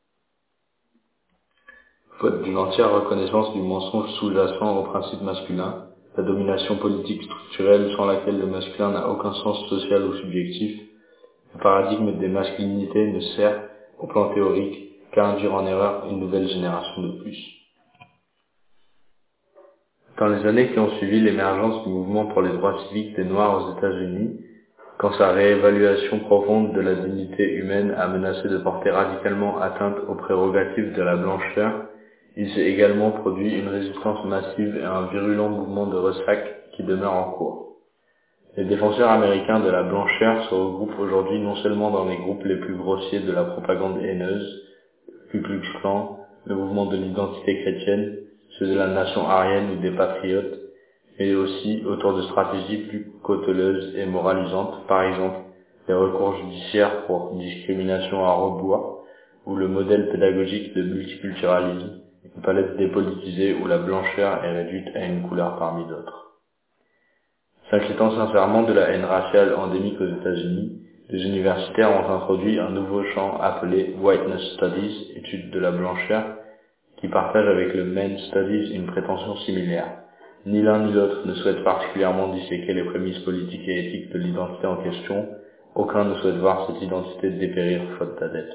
Faute d'une entière reconnaissance du mensonge sous-jacent au principe masculin, la domination politique structurelle sans laquelle le masculin n'a aucun sens social ou subjectif, le paradigme des masculinités ne sert, au plan théorique, qu'à induire en erreur une nouvelle génération de plus. Dans les années qui ont suivi l'émergence du mouvement pour les droits civiques des Noirs aux États-Unis, quand sa réévaluation profonde de la dignité humaine a menacé de porter radicalement atteinte aux prérogatives de la blancheur, il s'est également produit une résistance massive et un virulent mouvement de ressac qui demeure en cours. Les défenseurs américains de la blancheur se regroupent aujourd'hui non seulement dans les groupes les plus grossiers de la propagande haineuse, le Ku Klux Klan, le mouvement de l'identité chrétienne, ceux de la nation aryenne ou des patriotes, mais aussi autour de stratégies plus cauteleuses et moralisantes, par exemple les recours judiciaires pour discrimination à rebours, ou le modèle pédagogique de multiculturalisme, une palette dépolitisée où la blancheur est réduite à une couleur parmi d'autres. S'inquiétant sincèrement de la haine raciale endémique aux États-Unis, les universitaires ont introduit un nouveau champ appelé Whiteness Studies, études de la blancheur, qui partage avec le Men's Studies une prétention similaire. Ni l'un ni l'autre ne souhaite particulièrement disséquer les prémices politiques et éthiques de l'identité en question, aucun ne souhaite voir cette identité dépérir faute d'adeptes.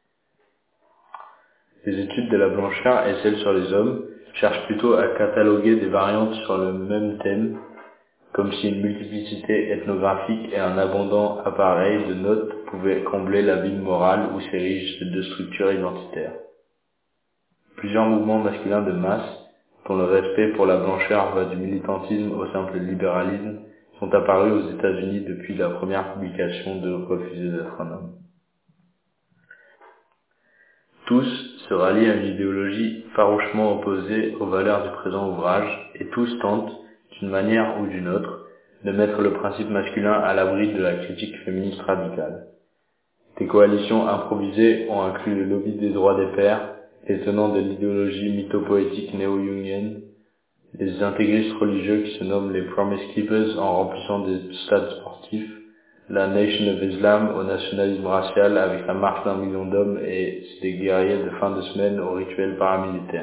Les études de la blancheur et celles sur les hommes cherchent plutôt à cataloguer des variantes sur le même thème, comme si une multiplicité ethnographique et un abondant appareil de notes pouvaient combler l'abîme moral où s'érigent ces deux structures identitaires. Plusieurs mouvements masculins de masse, dont le respect pour la blancheur va du militantisme au simple libéralisme, sont apparus aux États-Unis depuis la première publication de Refuser d'être un homme. Tous se rallient à une idéologie farouchement opposée aux valeurs du présent ouvrage, et tous tentent, d'une manière ou d'une autre, de mettre le principe masculin à l'abri de la critique féministe radicale. Des coalitions improvisées ont inclus le lobby des droits des pères, les tenants de l'idéologie mythopoétique néo-jungienne, les intégristes religieux qui se nomment les Promise Keepers en remplissant des stades sportifs, la Nation of Islam au nationalisme racial avec la marche d'1 million d'hommes et des guerriers de fin de semaine aux rituels paramilitaires.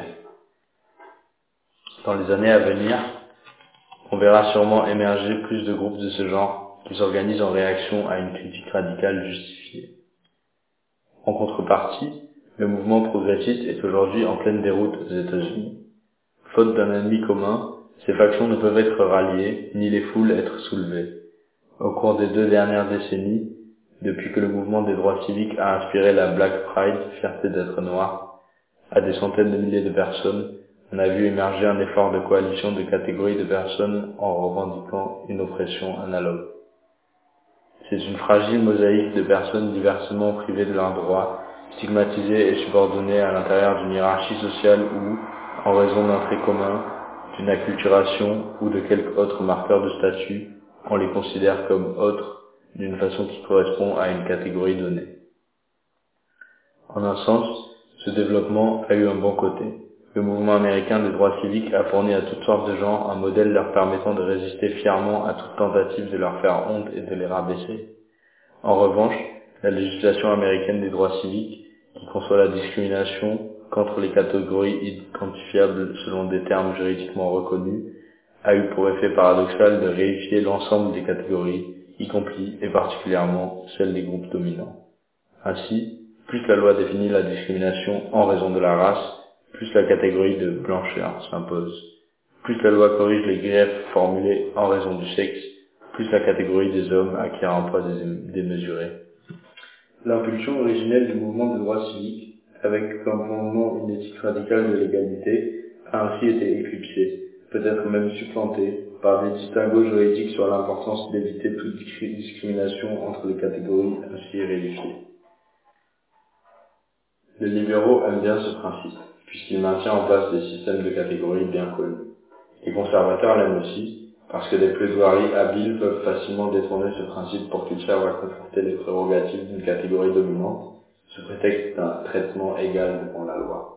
Dans les années à venir, on verra sûrement émerger plus de groupes de ce genre qui s'organisent en réaction à une critique radicale justifiée. En contrepartie, le mouvement progressiste est aujourd'hui en pleine déroute aux États-Unis. Faute d'un ennemi commun, ces factions ne peuvent être ralliées, ni les foules être soulevées. Au cours des 2 dernières décennies, depuis que le mouvement des droits civiques a inspiré la Black Pride, fierté d'être noir, à des centaines de milliers de personnes, on a vu émerger un effort de coalition de catégories de personnes en revendiquant une oppression analogue. C'est une fragile mosaïque de personnes diversement privées de leurs droits, stigmatisées et subordonnées à l'intérieur d'une hiérarchie sociale ou, en raison d'un trait commun, d'une acculturation ou de quelque autre marqueur de statut, on les considère comme autres d'une façon qui correspond à une catégorie donnée. En un sens, ce développement a eu un bon côté. Le mouvement américain des droits civiques a fourni à toutes sortes de gens un modèle leur permettant de résister fièrement à toute tentative de leur faire honte et de les rabaisser. En revanche, la législation américaine des droits civiques, qui conçoit la discrimination contre les catégories identifiables selon des termes juridiquement reconnus, a eu pour effet paradoxal de réifier l'ensemble des catégories, y compris et particulièrement celles des groupes dominants. Ainsi, plus la loi définit la discrimination en raison de la race, plus la catégorie de blancheur s'impose. Plus la loi corrige les griefs formulés en raison du sexe, plus la catégorie des hommes acquiert un poids démesuré. L'impulsion originelle du mouvement de droits civiques, avec comme fondement une éthique radicale de l'égalité, a ainsi été éclipsée, peut-être même supplantée, par des distinguos juridiques sur l'importance d'éviter toute discrimination entre les catégories ainsi réifiées. Les libéraux aiment bien ce principe, puisqu'il maintient en place des systèmes de catégories bien connus. Les conservateurs l'aiment aussi, parce que des plaidoiries habiles peuvent facilement détourner ce principe pour qu'il serve à conforter les prérogatives d'une catégorie dominante, sous prétexte d'un traitement égal devant la loi.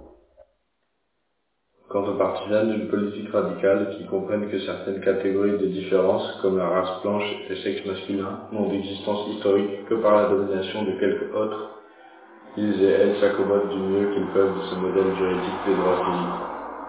Quant aux partisans d'une politique radicale qui comprennent que certaines catégories de différence, comme la race blanche et le sexe masculin, n'ont d'existence historique que par la domination de quelques autres, ils et elles s'accommodent du mieux qu'ils peuvent de ce modèle juridique des droits civiques.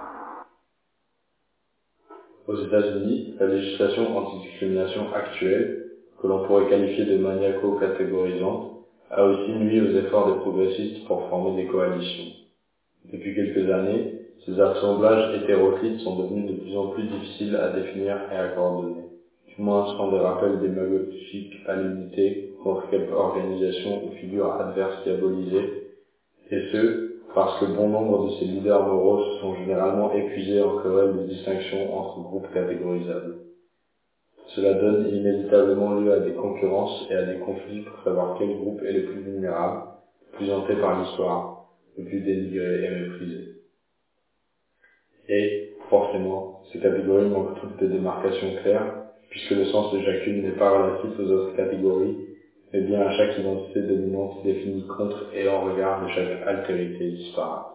Aux États-Unis, la législation anti-discrimination actuelle, que l'on pourrait qualifier de maniaco-catégorisante, a aussi nui aux efforts des progressistes pour former des coalitions. Depuis quelques années, ces assemblages hétéroclites sont devenus de plus en plus difficiles à définir et à coordonner, du moins sans des rappels démagogiques à l'unité contre quelques organisations ou figures adverses diabolisées, et ce, parce que bon nombre de ces leaders moraux se sont généralement épuisés en querelles de distinction entre groupes catégorisables. Cela donne inévitablement lieu à des concurrences et à des conflits pour savoir quel groupe est le plus vulnérable, le plus hanté par l'histoire, le plus dénigré et méprisé. Et, forcément, ces catégories manquent toutes de démarcation claire, puisque le sens de chacune n'est pas relatif aux autres catégories, mais bien à chaque identité dominante définie contre et en regard de chaque altérité disparate.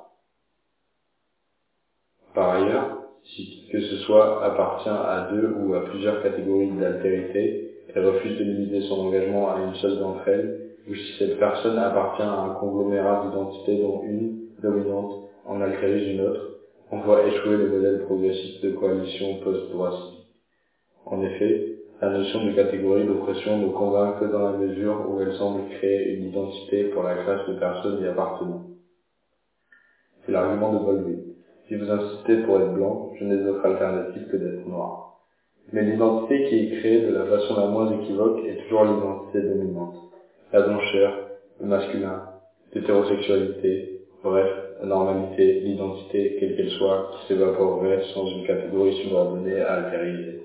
Par ailleurs, si que ce soit appartient à 2 ou à plusieurs catégories d'altérité et refuse de limiter son engagement à une seule d'entre elles, ou si cette personne appartient à un conglomérat d'identités dont une, dominante, en altérise une autre, on voit échouer le modèle progressiste de coalition post-droit civique. En effet, la notion de catégorie d'oppression ne convainc que dans la mesure où elle semble créer une identité pour la classe de personnes y appartenant. C'est l'argument de Baldwin. Si vous insistez pour être blanc, je n'ai d'autre alternative que d'être noir. Mais l'identité qui est créée de la façon la moins équivoque est toujours l'identité dominante. La blancheur, le masculin, l'hétérosexualité, Bref, la normalité, l'identité, quelle qu'elle soit, qui s'évaporerait sans une catégorie subordonnée à altériser.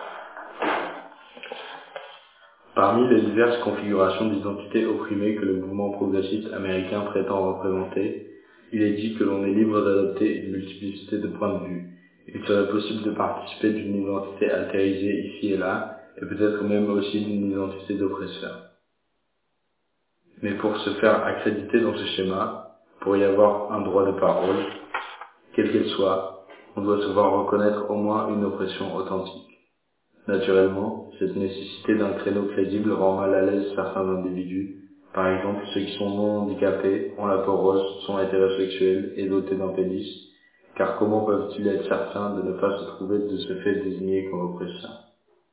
Parmi les diverses configurations d'identité opprimée que le mouvement progressiste américain prétend représenter, il est dit que l'on est libre d'adopter une multiplicité de points de vue. Il serait possible de participer d'une identité altérisée ici et là, et peut-être même aussi d'une identité d'oppresseur. Mais pour se faire accréditer dans ce schéma, pour y avoir un droit de parole, quelle qu'elle soit, on doit se voir reconnaître au moins une oppression authentique. Naturellement, cette nécessité d'un créneau crédible rend mal à l'aise certains individus. Par exemple, ceux qui sont non handicapés, ont la peau rose, sont hétérosexuels et dotés d'un pénis, car comment peuvent-ils être certains de ne pas se trouver de ce fait désignés comme oppresseurs?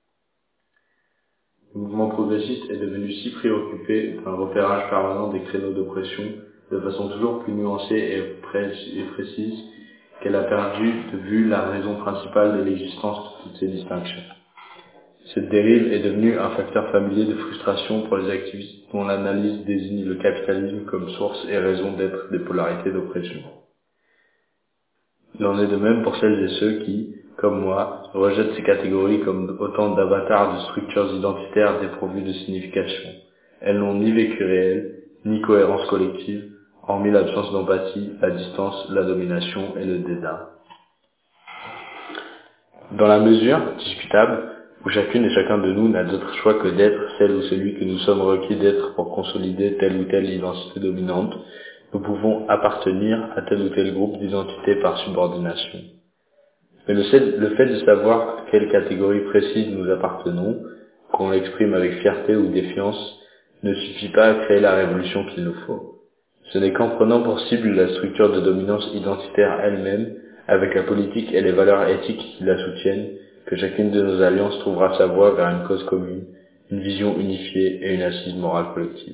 Le mouvement progressiste est devenu si préoccupé d'un repérage permanent des créneaux d'oppression, de façon toujours plus nuancée et précise, qu'elle a perdu de vue la raison principale de l'existence de toutes ces distinctions. Cette dérive est devenue un facteur familier de frustration pour les activistes dont l'analyse désigne le capitalisme comme source et raison d'être des polarités d'oppression. Il en est de même pour celles et ceux qui, comme moi, rejettent ces catégories comme autant d'avatars de structures identitaires dépourvues de signification. Elles n'ont ni vécu réel, ni cohérence collective, hormis l'absence d'empathie, la distance, la domination et le dédain. Dans la mesure, discutable, où chacune et chacun de nous n'a d'autre choix que d'être celle ou celui que nous sommes requis d'être pour consolider telle ou telle identité dominante, nous pouvons appartenir à tel ou tel groupe d'identité par subordination. Mais le fait de savoir à quelle catégorie précise nous appartenons, qu'on l'exprime avec fierté ou défiance, ne suffit pas à créer la révolution qu'il nous faut. Ce n'est qu'en prenant pour cible la structure de dominance identitaire elle-même, avec la politique et les valeurs éthiques qui la soutiennent, que chacune de nos alliances trouvera sa voie vers une cause commune, une vision unifiée et une assise morale collective.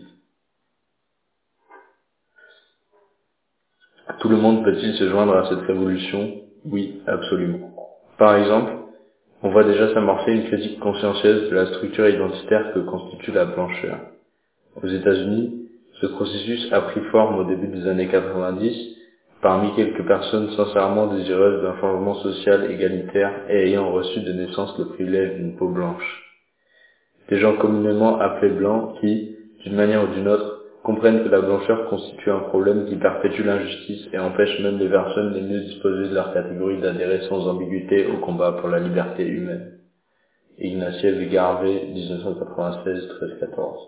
Tout le monde peut-il se joindre à cette révolution? Oui, absolument. Par exemple, on voit déjà s'amorcer une critique consciencieuse de la structure identitaire que constitue la blancheur. Aux États-Unis, ce processus a pris forme au début des années 90, parmi quelques personnes sincèrement désireuses d'un changement social égalitaire et ayant reçu de naissance le privilège d'une peau blanche. Des gens communément appelés blancs qui, d'une manière ou d'une autre, comprennent que la blancheur constitue un problème qui perpétue l'injustice et empêche même les personnes les mieux disposées de leur catégorie d'adhérer sans ambiguïté au combat pour la liberté humaine. Ignatieff et Garvey, 1996, 13-14.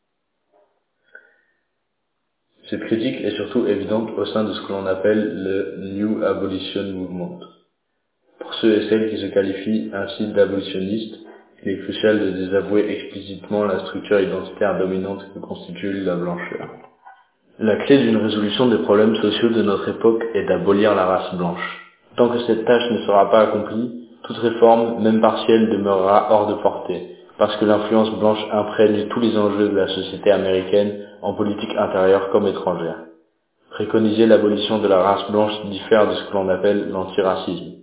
Cette critique est surtout évidente au sein de ce que l'on appelle le New Abolition Movement. Pour ceux et celles qui se qualifient ainsi d'abolitionnistes, il est crucial de désavouer explicitement la structure identitaire dominante que constitue la blancheur. La clé d'une résolution des problèmes sociaux de notre époque est d'abolir la race blanche. Tant que cette tâche ne sera pas accomplie, toute réforme, même partielle, demeurera hors de portée, parce que l'influence blanche imprègne tous les enjeux de la société américaine, en politique intérieure comme étrangère. Préconiser l'abolition de la race blanche diffère de ce que l'on appelle l'antiracisme.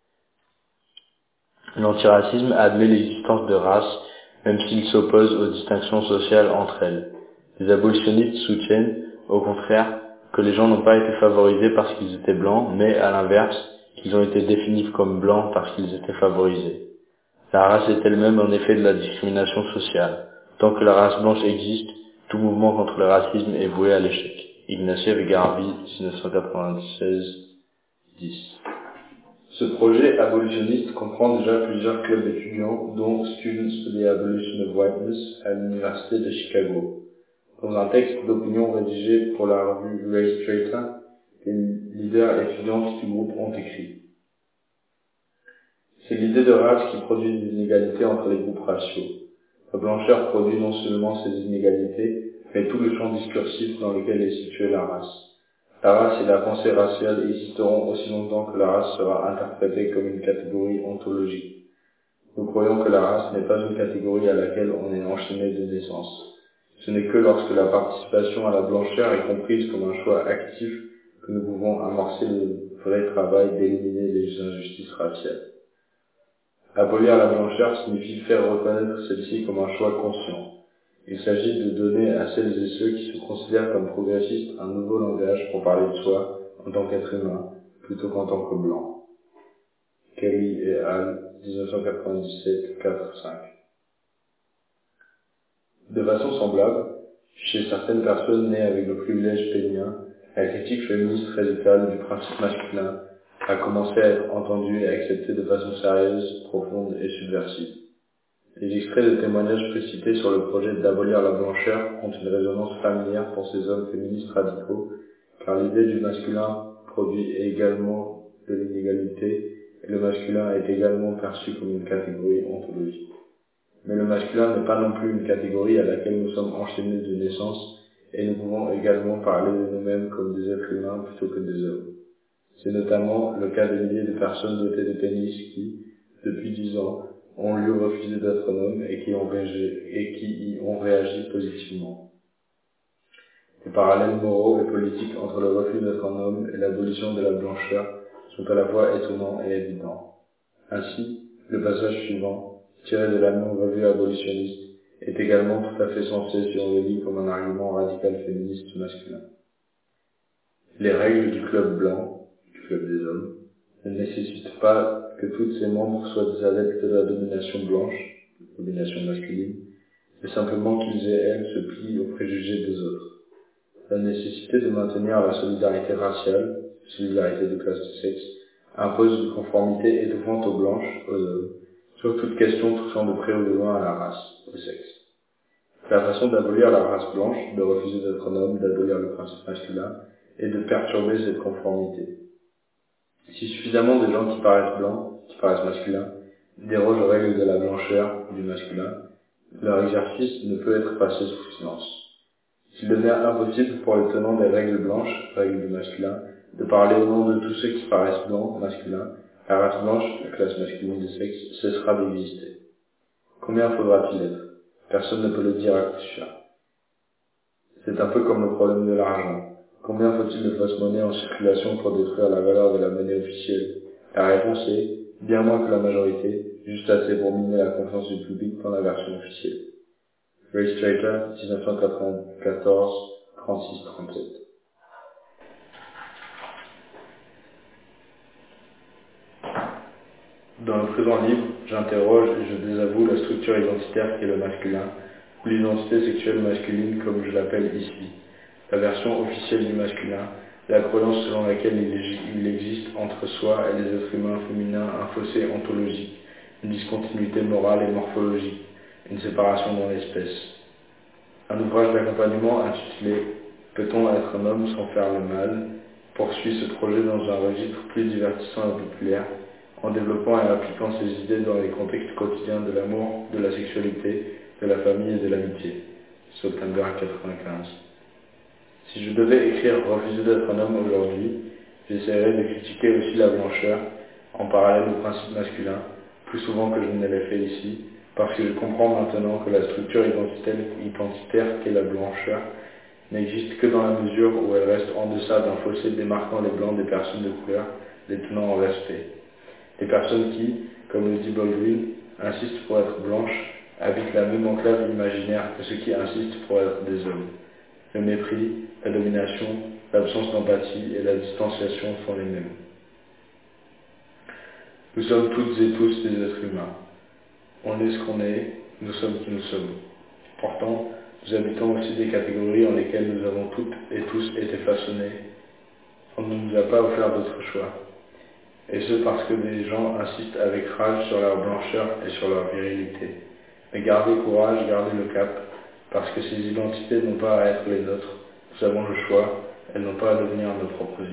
L'antiracisme admet l'existence de races, même s'il s'oppose aux distinctions sociales entre elles. Les abolitionnistes soutiennent, au contraire, que les gens n'ont pas été favorisés parce qu'ils étaient blancs, mais, à l'inverse, qu'ils ont été définis comme blancs parce qu'ils étaient favorisés. La race est elle-même en effet de la discrimination sociale. Tant que la race blanche existe, tout mouvement contre le racisme est voué à l'échec. Ignatieff et Garvey, 1996-10. Ce projet abolitionniste comprend déjà plusieurs clubs étudiants, dont Students for the Abolition of Whiteness à l'Université de Chicago. Dans un texte d'opinion rédigé pour la revue Race Traitor, les leaders étudiants du groupe ont écrit: c'est l'idée de race qui produit des inégalités entre les groupes raciaux. La blancheur produit non seulement ces inégalités, mais tout le champ discursif dans lequel est située la race. La race et la pensée raciale existeront aussi longtemps que la race sera interprétée comme une catégorie ontologique. Nous croyons que la race n'est pas une catégorie à laquelle on est enchaîné de naissance. Ce n'est que lorsque la participation à la blancheur est comprise comme un choix actif que nous pouvons amorcer le vrai travail d'éliminer les injustices raciales. Abolir la blancheur signifie faire reconnaître celle-ci comme un choix conscient. Il s'agit de donner à celles et ceux qui se considèrent comme progressistes un nouveau langage pour parler de soi en tant qu'être humain, plutôt qu'en tant que blanc. Kelly et al. 1997, 4-5. De façon semblable, chez certaines personnes nées avec le privilège pénien, la critique féministe radicale du principe masculin a commencé à être entendue et acceptée de façon sérieuse, profonde et subversive. Les extraits de témoignages précités sur le projet d'abolir la blancheur ont une résonance familière pour ces hommes féministes radicaux, car l'idée du masculin produit également de l'inégalité, et le masculin est également perçu comme une catégorie ontologique. Mais le masculin n'est pas non plus une catégorie à laquelle nous sommes enchaînés de naissance, et nous pouvons également parler de nous-mêmes comme des êtres humains plutôt que des hommes. C'est notamment le cas des milliers de personnes dotées de pénis qui, depuis 10 ans, ont lui refusé d'être hommes et qui y ont réagi positivement. Les parallèles moraux et politiques entre le refus d'être un homme et l'abolition de la blancheur sont à la fois étonnants et évidents. Ainsi, le passage suivant, tiré de la même revue abolitionniste, est également tout à fait sensé si on le lit comme un argument radical féministe masculin. Les règles du club blanc, du club des hommes, ne nécessitent pas que tous ses membres soient des adeptes de la domination blanche, domination masculine, mais simplement qu'ils et elles se plient aux préjugés des autres. La nécessité de maintenir la solidarité raciale, solidarité de classe de sexe, impose une conformité étouffante aux blanches, aux hommes, sur toute question touchant de près ou de loin à la race, au sexe. La façon d'abolir la race blanche, de refuser d'être un homme, d'abolir le principe masculin, et de perturber cette conformité. Si suffisamment de gens qui paraissent blancs, qui paraissent masculins, dérogent aux règles de la blancheur du masculin, leur exercice ne peut être passé sous silence. S'il devient impossible pour les tenants des règles blanches, règles du masculin, de parler au nom de tous ceux qui paraissent blancs, masculins, la race blanche, la classe masculine du sexe, cessera d'exister. Combien faudra-t-il être? Personne ne peut le dire à coup sûr. C'est un peu comme le problème de l'argent. Combien faut-il de fausses monnaies en circulation pour détruire la valeur de la monnaie officielle? La réponse est, bien moins que la majorité, juste assez pour miner la confiance du public dans la version officielle. Ray Strater, 1994, 36-37. Dans le présent livre, j'interroge et je désavoue la structure identitaire qu'est le masculin, ou l'identité sexuelle masculine comme je l'appelle ici, la version officielle du masculin, la croyance selon laquelle il existe entre soi et les êtres humains féminins un fossé ontologique, une discontinuité morale et morphologique, une séparation dans l'espèce. Un ouvrage d'accompagnement intitulé « Peut-on être un homme sans faire le mal ?» poursuit ce projet dans un registre plus divertissant et populaire, en développant et appliquant ses idées dans les contextes quotidiens de l'amour, de la sexualité, de la famille et de l'amitié. September 95. Si je devais écrire « Refuser d'être un homme » aujourd'hui, j'essaierais de critiquer aussi la blancheur, en parallèle au principe masculin, plus souvent que je ne l'ai fait ici, parce que je comprends maintenant que la structure identitaire qu'est la blancheur n'existe que dans la mesure où elle reste en deçà d'un fossé démarquant les blancs des personnes de couleur, les tenant en respect. Les personnes qui, comme le dit Baldwin, insistent pour être blanches, habitent la même enclave imaginaire que ceux qui insistent pour être des hommes. Le mépris, la domination, l'absence d'empathie et la distanciation sont les mêmes. Nous sommes toutes et tous des êtres humains. On est ce qu'on est, nous sommes qui nous sommes. Pourtant, nous habitons aussi des catégories en lesquelles nous avons toutes et tous été façonnés. On ne nous a pas offert d'autre choix. Et ce parce que des gens insistent avec rage sur leur blancheur et sur leur virilité. Mais gardez courage, gardez le cap, parce que ces identités n'ont pas à être les nôtres. Nous avons le choix, elles n'ont pas à devenir nos propres